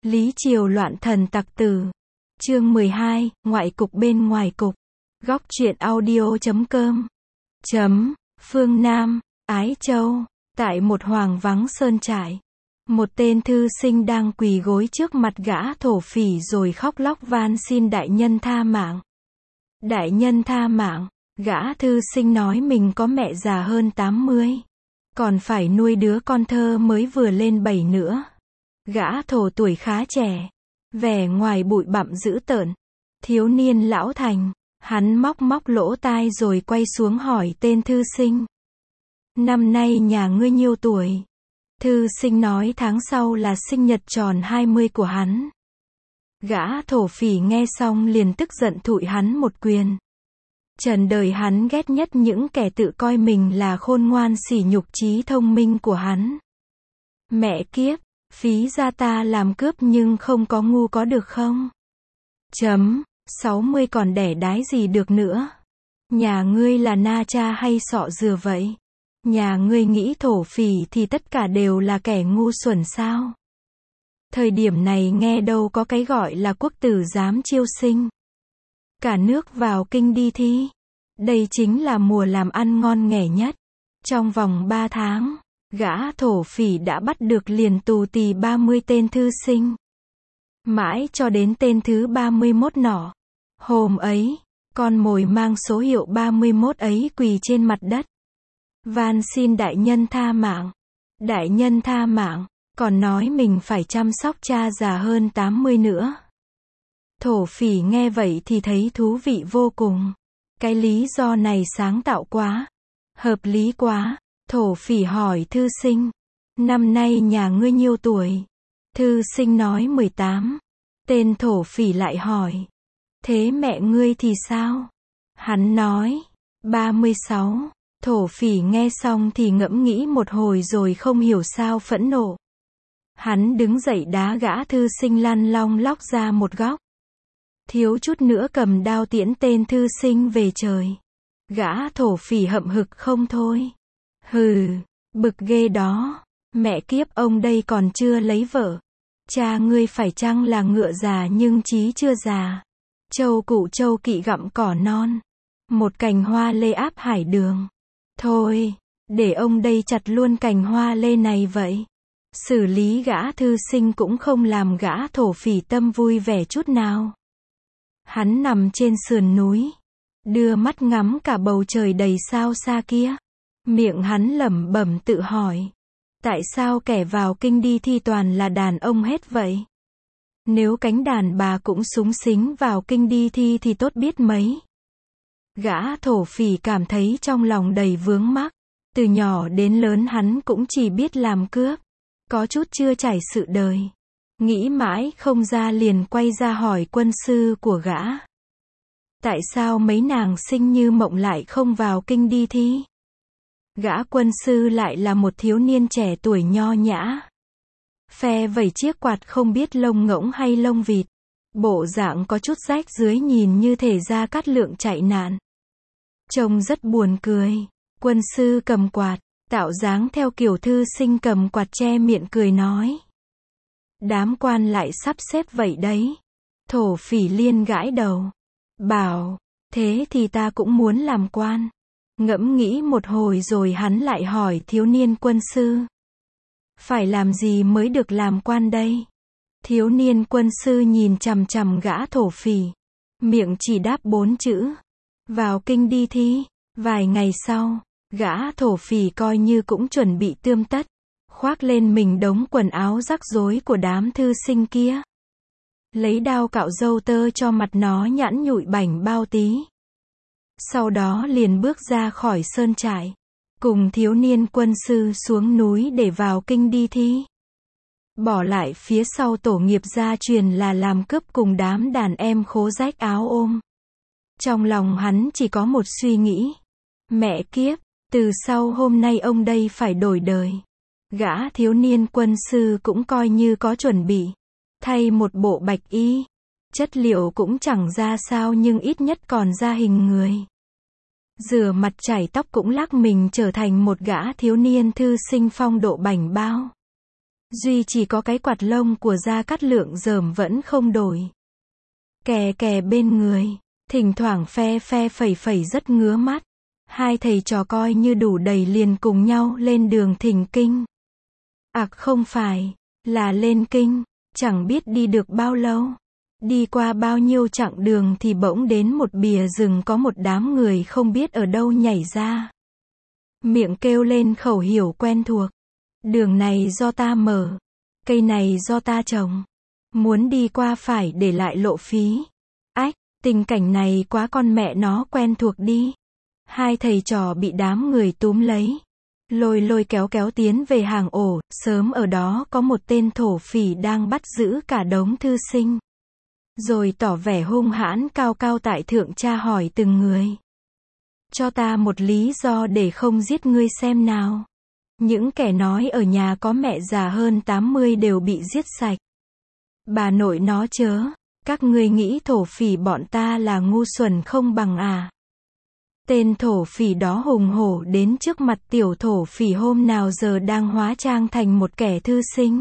Lý Triều loạn thần tặc tử. Chương 12, ngoại cục bên ngoài cục. Góc truyện audio.com. Phương Nam, Ái Châu, tại một hoang vắng sơn trại. Một tên thư sinh đang quỳ gối trước mặt gã thổ phỉ rồi khóc lóc van xin đại nhân tha mạng. Đại nhân tha mạng, gã thư sinh nói mình có mẹ già hơn 80. Còn phải nuôi đứa con thơ mới vừa lên 7 nữa. Gã thổ tuổi khá trẻ. Vẻ ngoài bụi bặm dữ tợn. Thiếu niên lão thành. Hắn móc lỗ tai rồi quay xuống hỏi tên thư sinh. Năm nay nhà ngươi nhiêu tuổi? Thư sinh nói tháng sau là sinh nhật tròn 20 của hắn. Gã thổ phỉ nghe xong liền tức giận thụi hắn một quyền. Trần đời hắn ghét nhất những kẻ tự coi mình là khôn ngoan sỉ nhục trí thông minh của hắn. Mẹ kiếp, phí ra ta làm cướp nhưng không có ngu có được không? 60 còn đẻ đái gì được nữa? Nhà ngươi là na cha hay sọ dừa vậy? Nhà ngươi nghĩ thổ phỉ thì tất cả đều là kẻ ngu xuẩn sao? Thời điểm này nghe đâu có cái gọi là quốc tử giám chiêu sinh. Cả nước vào kinh đi thi. Đây chính là mùa làm ăn ngon nghẻ nhất. Trong vòng 3 tháng, gã thổ phỉ đã bắt được liền tù tì 30 tên thư sinh. Mãi cho đến tên thứ 31 nọ. Hôm ấy, con mồi mang số hiệu 31 ấy quỳ trên mặt đất. Van xin đại nhân tha mạng. Đại nhân tha mạng, còn nói mình phải chăm sóc cha già hơn 80 nữa. Thổ phỉ nghe vậy thì thấy thú vị vô cùng. Cái lý do này sáng tạo quá. Hợp lý quá. Thổ phỉ hỏi thư sinh. Năm nay nhà ngươi nhiêu tuổi? Thư sinh nói 18. Tên thổ phỉ lại hỏi. Thế mẹ ngươi thì sao? Hắn nói. 36. Thổ phỉ nghe xong thì ngẫm nghĩ một hồi rồi không hiểu sao phẫn nộ. Hắn đứng dậy đá gã thư sinh lăn long lóc ra một góc. Thiếu chút nữa cầm đao tiễn tên thư sinh về trời. Gã thổ phỉ hậm hực không thôi. Hừ, bực ghê đó. Mẹ kiếp ông đây còn chưa lấy vợ. Cha ngươi phải chăng là ngựa già nhưng chí chưa già. Châu cụ châu kỵ gặm cỏ non. Một cành hoa lê áp hải đường. Thôi, để ông đây chặt luôn cành hoa lê này vậy. Xử lý gã thư sinh cũng không làm gã thổ phỉ tâm vui vẻ chút nào. Hắn nằm trên sườn núi, đưa mắt ngắm cả bầu trời đầy sao xa kia. Miệng hắn lẩm bẩm tự hỏi. Tại sao kẻ vào kinh đi thi toàn là đàn ông hết vậy? Nếu cánh đàn bà cũng xúng xính vào kinh đi thi thì tốt biết mấy. Gã thổ phỉ cảm thấy trong lòng đầy vướng mắc. Từ nhỏ đến lớn hắn cũng chỉ biết làm cướp. Có chút chưa trải sự đời. Nghĩ mãi không ra liền quay ra hỏi quân sư của gã. Tại sao mấy nàng xinh như mộng lại không vào kinh đi thi? Gã quân sư lại là một thiếu niên trẻ tuổi nho nhã. Phe vẩy chiếc quạt không biết lông ngỗng hay lông vịt. Bộ dạng có chút rách dưới nhìn như thể Gia Cát Lượng chạy nạn. Trông rất buồn cười. Quân sư cầm quạt, tạo dáng theo kiểu thư sinh cầm quạt che miệng cười nói. Đám quan lại sắp xếp vậy đấy. Thổ phỉ liên gãi đầu. Bảo, thế thì ta cũng muốn làm quan. Ngẫm nghĩ một hồi rồi hắn lại hỏi thiếu niên quân sư. Phải làm gì mới được làm quan đây? Thiếu niên quân sư nhìn chằm chằm gã thổ phỉ. Miệng chỉ đáp 4 chữ. Vào kinh đi thi. Vài ngày sau, gã thổ phỉ coi như cũng chuẩn bị tươm tất. Khoác lên mình đống quần áo rắc rối của đám thư sinh kia. Lấy đao cạo râu tơ cho mặt nó nhẵn nhụi bảnh bao tí. Sau đó liền bước ra khỏi sơn trại. Cùng thiếu niên quân sư xuống núi để vào kinh đi thi. Bỏ lại phía sau tổ nghiệp gia truyền là làm cướp cùng đám đàn em khố rách áo ôm. Trong lòng hắn chỉ có một suy nghĩ. Mẹ kiếp, từ sau hôm nay ông đây phải đổi đời. Gã thiếu niên quân sư cũng coi như có chuẩn bị. Thay một bộ bạch y. Chất liệu cũng chẳng ra sao nhưng ít nhất còn ra hình người. Rửa mặt chải tóc cũng lắc mình trở thành một gã thiếu niên thư sinh phong độ bảnh bao. Duy chỉ có cái quạt lông của Gia Cát Lượng rờm vẫn không đổi. Kè kè bên người, thỉnh thoảng phe phe phẩy phẩy rất ngứa mắt. Hai thầy trò coi như đủ đầy liền cùng nhau lên đường thỉnh kinh. Không phải, là lên kinh, chẳng biết đi được bao lâu. Đi qua bao nhiêu chặng đường thì bỗng đến một bìa rừng có một đám người không biết ở đâu nhảy ra. Miệng kêu lên khẩu hiệu quen thuộc. Đường này do ta mở. Cây này do ta trồng. Muốn đi qua phải để lại lộ phí. Tình cảnh này quá con mẹ nó quen thuộc đi. Hai thầy trò bị đám người túm lấy. Lôi lôi kéo kéo tiến về hàng ổ, sớm ở đó có một tên thổ phỉ đang bắt giữ cả đống thư sinh. Rồi tỏ vẻ hung hãn cao cao tại thượng tra hỏi từng người. Cho ta một lý do để không giết ngươi xem nào. Những kẻ nói ở nhà có mẹ già hơn 80 đều bị giết sạch. Bà nội nó chớ, các ngươi nghĩ thổ phỉ bọn ta là ngu xuẩn không bằng à? Tên thổ phỉ đó hùng hổ đến trước mặt tiểu thổ phỉ hôm nào giờ đang hóa trang thành một kẻ thư sinh.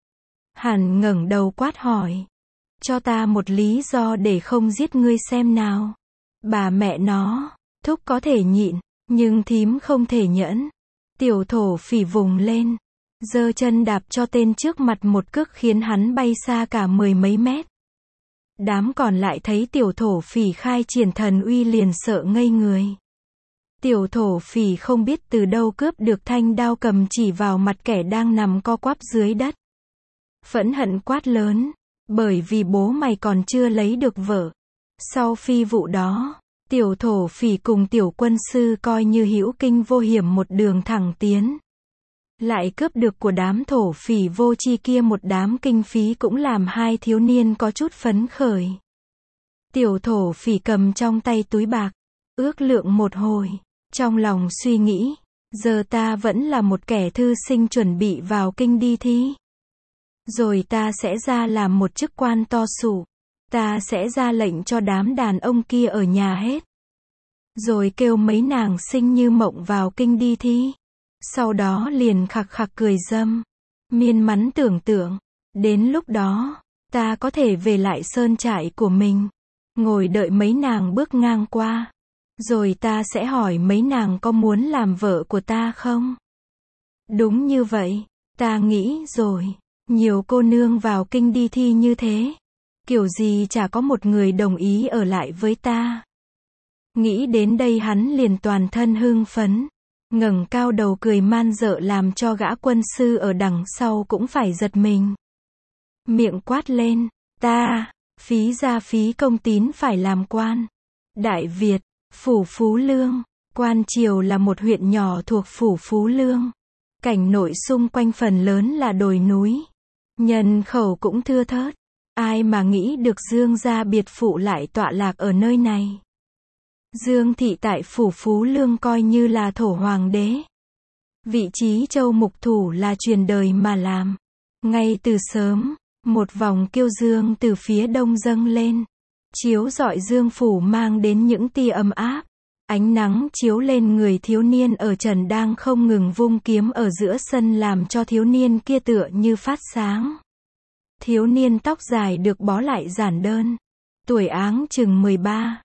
Hắn ngẩng đầu quát hỏi. Cho ta một lý do để không giết ngươi xem nào. Bà mẹ nó, thúc có thể nhịn, nhưng thím không thể nhẫn. Tiểu thổ phỉ vùng lên, giơ chân đạp cho tên trước mặt một cước khiến hắn bay xa cả 10 mấy mét. Đám còn lại thấy tiểu thổ phỉ khai triển thần uy liền sợ ngây người. Tiểu thổ phỉ không biết từ đâu cướp được thanh đao cầm chỉ vào mặt kẻ đang nằm co quắp dưới đất. Phẫn hận quát lớn, bởi vì bố mày còn chưa lấy được vợ. Sau phi vụ đó, tiểu thổ phỉ cùng tiểu quân sư coi như hữu kinh vô hiểm một đường thẳng tiến. Lại cướp được của đám thổ phỉ vô tri kia một đám kinh phí cũng làm hai thiếu niên có chút phấn khởi. Tiểu thổ phỉ cầm trong tay túi bạc, ước lượng một hồi, trong lòng suy nghĩ, giờ ta vẫn là một kẻ thư sinh chuẩn bị vào kinh đi thi. Rồi ta sẽ ra làm một chức quan to sủ. Ta sẽ ra lệnh cho đám đàn ông kia ở nhà hết. Rồi kêu mấy nàng xinh như mộng vào kinh đi thi. Sau đó liền khặc khặc cười dâm. Miên mắn tưởng tượng, đến lúc đó, ta có thể về lại sơn trại của mình. Ngồi đợi mấy nàng bước ngang qua. Rồi ta sẽ hỏi mấy nàng có muốn làm vợ của ta không? Đúng như vậy, ta nghĩ rồi. Nhiều cô nương vào kinh đi thi như thế. Kiểu gì chả có một người đồng ý ở lại với ta. Nghĩ đến đây hắn liền toàn thân hưng phấn. Ngẩng cao đầu cười man dợ làm cho gã quân sư ở đằng sau cũng phải giật mình. Miệng quát lên, ta, phí gia phí công tín phải làm quan. Đại Việt, phủ Phú Lương, Quan Triều là một huyện nhỏ thuộc phủ Phú Lương. Cảnh nội xung quanh phần lớn là đồi núi. Nhân khẩu cũng thưa thớt. Ai mà nghĩ được Dương gia biệt phụ lại tọa lạc ở nơi này. Dương thị tại phủ Phú Lương coi như là thổ hoàng đế. Vị trí châu mục thủ là truyền đời mà làm. Ngay từ sớm, một vòng kiêu dương từ phía đông dâng lên. Chiếu rọi dương phủ mang đến những tia ấm áp. Ánh nắng chiếu lên người thiếu niên ở trần đang không ngừng vung kiếm ở giữa sân làm cho thiếu niên kia tựa như phát sáng. Thiếu niên tóc dài được bó lại giản đơn. Tuổi áng chừng 13,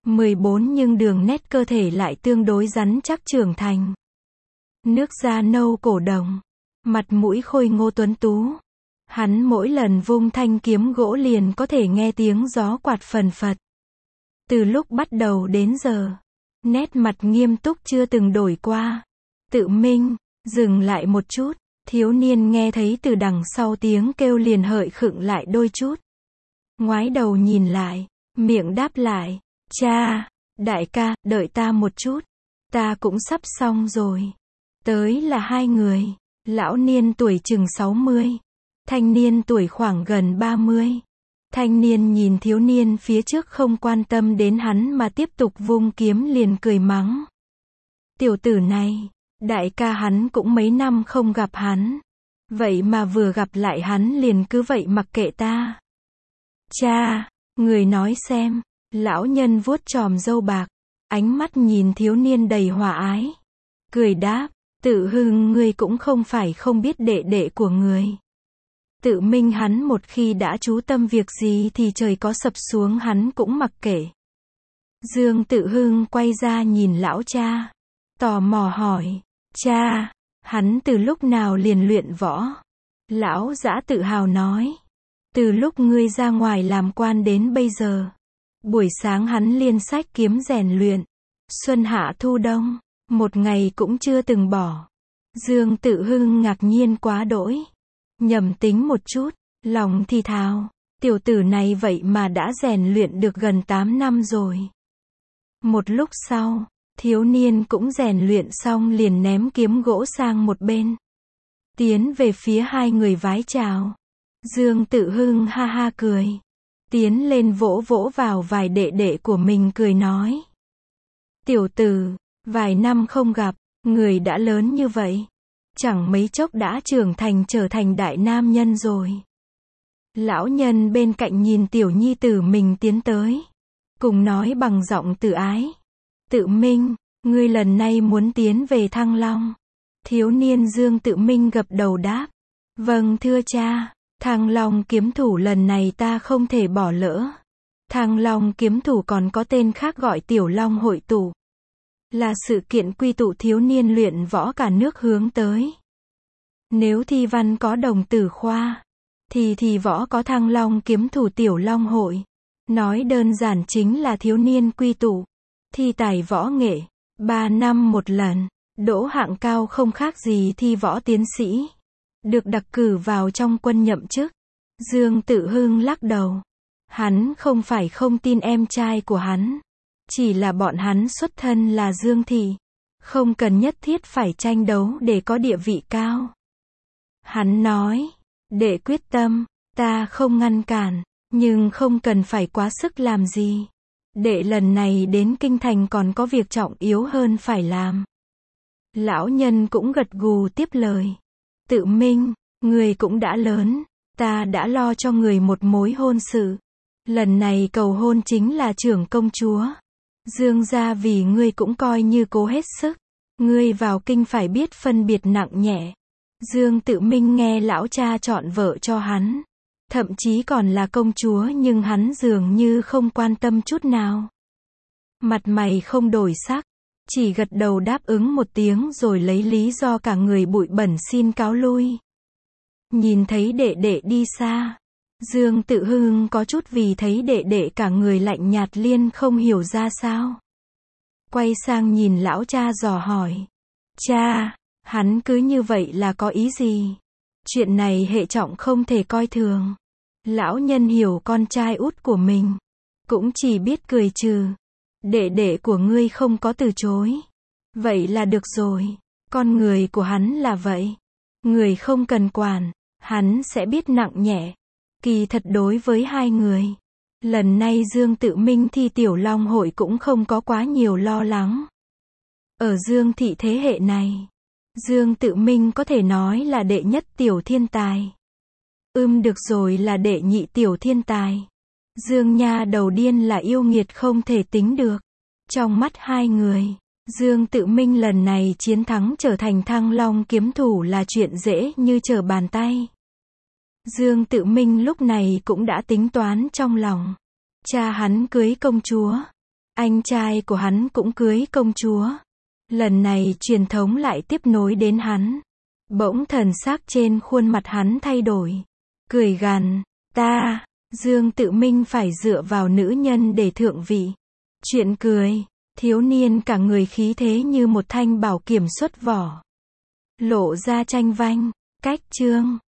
14 nhưng đường nét cơ thể lại tương đối rắn chắc trưởng thành. Nước da nâu cổ đồng. Mặt mũi khôi ngô tuấn tú. Hắn mỗi lần vung thanh kiếm gỗ liền có thể nghe tiếng gió quạt phần phật. Từ lúc bắt đầu đến giờ, nét mặt nghiêm túc chưa từng đổi qua. Tự minh, dừng lại một chút, thiếu niên nghe thấy từ đằng sau tiếng kêu liền hợi khựng lại đôi chút. Ngoái đầu nhìn lại, miệng đáp lại, cha, đại ca, đợi ta một chút, ta cũng sắp xong rồi. Tới là hai người, lão niên tuổi chừng 60, thanh niên tuổi khoảng gần 30. Thanh niên nhìn thiếu niên phía trước không quan tâm đến hắn mà tiếp tục vung kiếm liền cười mắng. Tiểu tử này, đại ca hắn cũng mấy năm không gặp hắn. Vậy mà vừa gặp lại hắn liền cứ vậy mặc kệ ta. Cha, người nói xem, lão nhân vuốt chòm râu bạc, ánh mắt nhìn thiếu niên đầy hòa ái. Cười đáp, tự hưng ngươi cũng không phải không biết đệ đệ của người. Tự minh hắn một khi đã chú tâm việc gì thì trời có sập xuống hắn cũng mặc kệ. Dương Tự Hưng quay ra nhìn lão cha, tò mò hỏi, cha, hắn từ lúc nào liền luyện võ? Lão Dã tự hào nói, từ lúc ngươi ra ngoài làm quan đến bây giờ. Buổi sáng hắn liên sách kiếm rèn luyện, xuân hạ thu đông, một ngày cũng chưa từng bỏ. Dương Tự Hưng ngạc nhiên quá đỗi, nhầm tính một chút, lòng thì thào, tiểu tử này vậy mà đã rèn luyện được gần 8 năm rồi. Một lúc sau, thiếu niên cũng rèn luyện xong liền ném kiếm gỗ sang một bên, tiến về phía hai người vái chào. Dương Tự Hưng ha ha cười, tiến lên vỗ vỗ vào vai đệ đệ của mình cười nói, tiểu tử, vài năm không gặp, người đã lớn như vậy, chẳng mấy chốc đã trưởng thành trở thành đại nam nhân rồi. Lão nhân bên cạnh nhìn tiểu nhi tử mình tiến tới, cùng nói bằng giọng tự ái, Tự Minh, ngươi lần này muốn tiến về Thăng Long? Thiếu niên Dương Tự Minh gật đầu đáp, vâng thưa cha, Thăng Long kiếm thủ lần này ta không thể bỏ lỡ. Thăng Long kiếm thủ còn có tên khác gọi Tiểu Long hội tụ, là sự kiện quy tụ thiếu niên luyện võ cả nước hướng tới. Nếu thi văn có đồng tử khoa, thì thi võ có Thăng Long kiếm thủ Tiểu Long hội. Nói đơn giản chính là thiếu niên quy tụ, thi tài võ nghệ, 3 năm một lần, đỗ hạng cao không khác gì thi võ tiến sĩ, được đặc cử vào trong quân nhậm chức. Dương Tự Hưng lắc đầu, hắn không phải không tin em trai của hắn, chỉ là bọn hắn xuất thân là Dương thị, không cần nhất thiết phải tranh đấu để có địa vị cao. Hắn nói, đệ quyết tâm, ta không ngăn cản, nhưng không cần phải quá sức làm gì. Đệ lần này đến kinh thành còn có việc trọng yếu hơn phải làm. Lão nhân cũng gật gù tiếp lời. Tự Minh, người cũng đã lớn, ta đã lo cho người một mối hôn sự. Lần này cầu hôn chính là trưởng công chúa. Dương gia vì ngươi cũng coi như cố hết sức. Ngươi vào kinh phải biết phân biệt nặng nhẹ. Dương Tự Minh nghe lão cha chọn vợ cho hắn, thậm chí còn là công chúa, nhưng hắn dường như không quan tâm chút nào. Mặt mày không đổi sắc, chỉ gật đầu đáp ứng một tiếng rồi lấy lý do cả người bụi bẩn xin cáo lui. Nhìn thấy đệ đệ đi xa, Dương Tự Hưng có chút vì thấy đệ đệ cả người lạnh nhạt liên không hiểu ra sao. Quay sang nhìn lão cha dò hỏi, cha, hắn cứ như vậy là có ý gì? Chuyện này hệ trọng không thể coi thường. Lão nhân hiểu con trai út của mình, cũng chỉ biết cười trừ. Đệ đệ của ngươi không có từ chối. Vậy là được rồi, con người của hắn là vậy. Người không cần quản, hắn sẽ biết nặng nhẹ. Kỳ thật đối với hai người, lần này Dương Tự Minh thi Tiểu Long hội cũng không có quá nhiều lo lắng. Ở Dương thị thế hệ này, Dương Tự Minh có thể nói là đệ nhất tiểu thiên tài. Được rồi là đệ nhị tiểu thiên tài. Dương nha đầu điên là yêu nghiệt không thể tính được. Trong mắt hai người, Dương Tự Minh lần này chiến thắng trở thành Thăng Long kiếm thủ là chuyện dễ như trở bàn tay. Dương Tự Minh lúc này cũng đã tính toán trong lòng. Cha hắn cưới công chúa, anh trai của hắn cũng cưới công chúa. Lần này truyền thống lại tiếp nối đến hắn. Bỗng thần sắc trên khuôn mặt hắn thay đổi. Cười gằn, ta, Dương Tự Minh phải dựa vào nữ nhân để thượng vị. Chuyện cười, thiếu niên cả người khí thế như một thanh bảo kiểm xuất vỏ. Lộ ra tranh vanh, cách chương.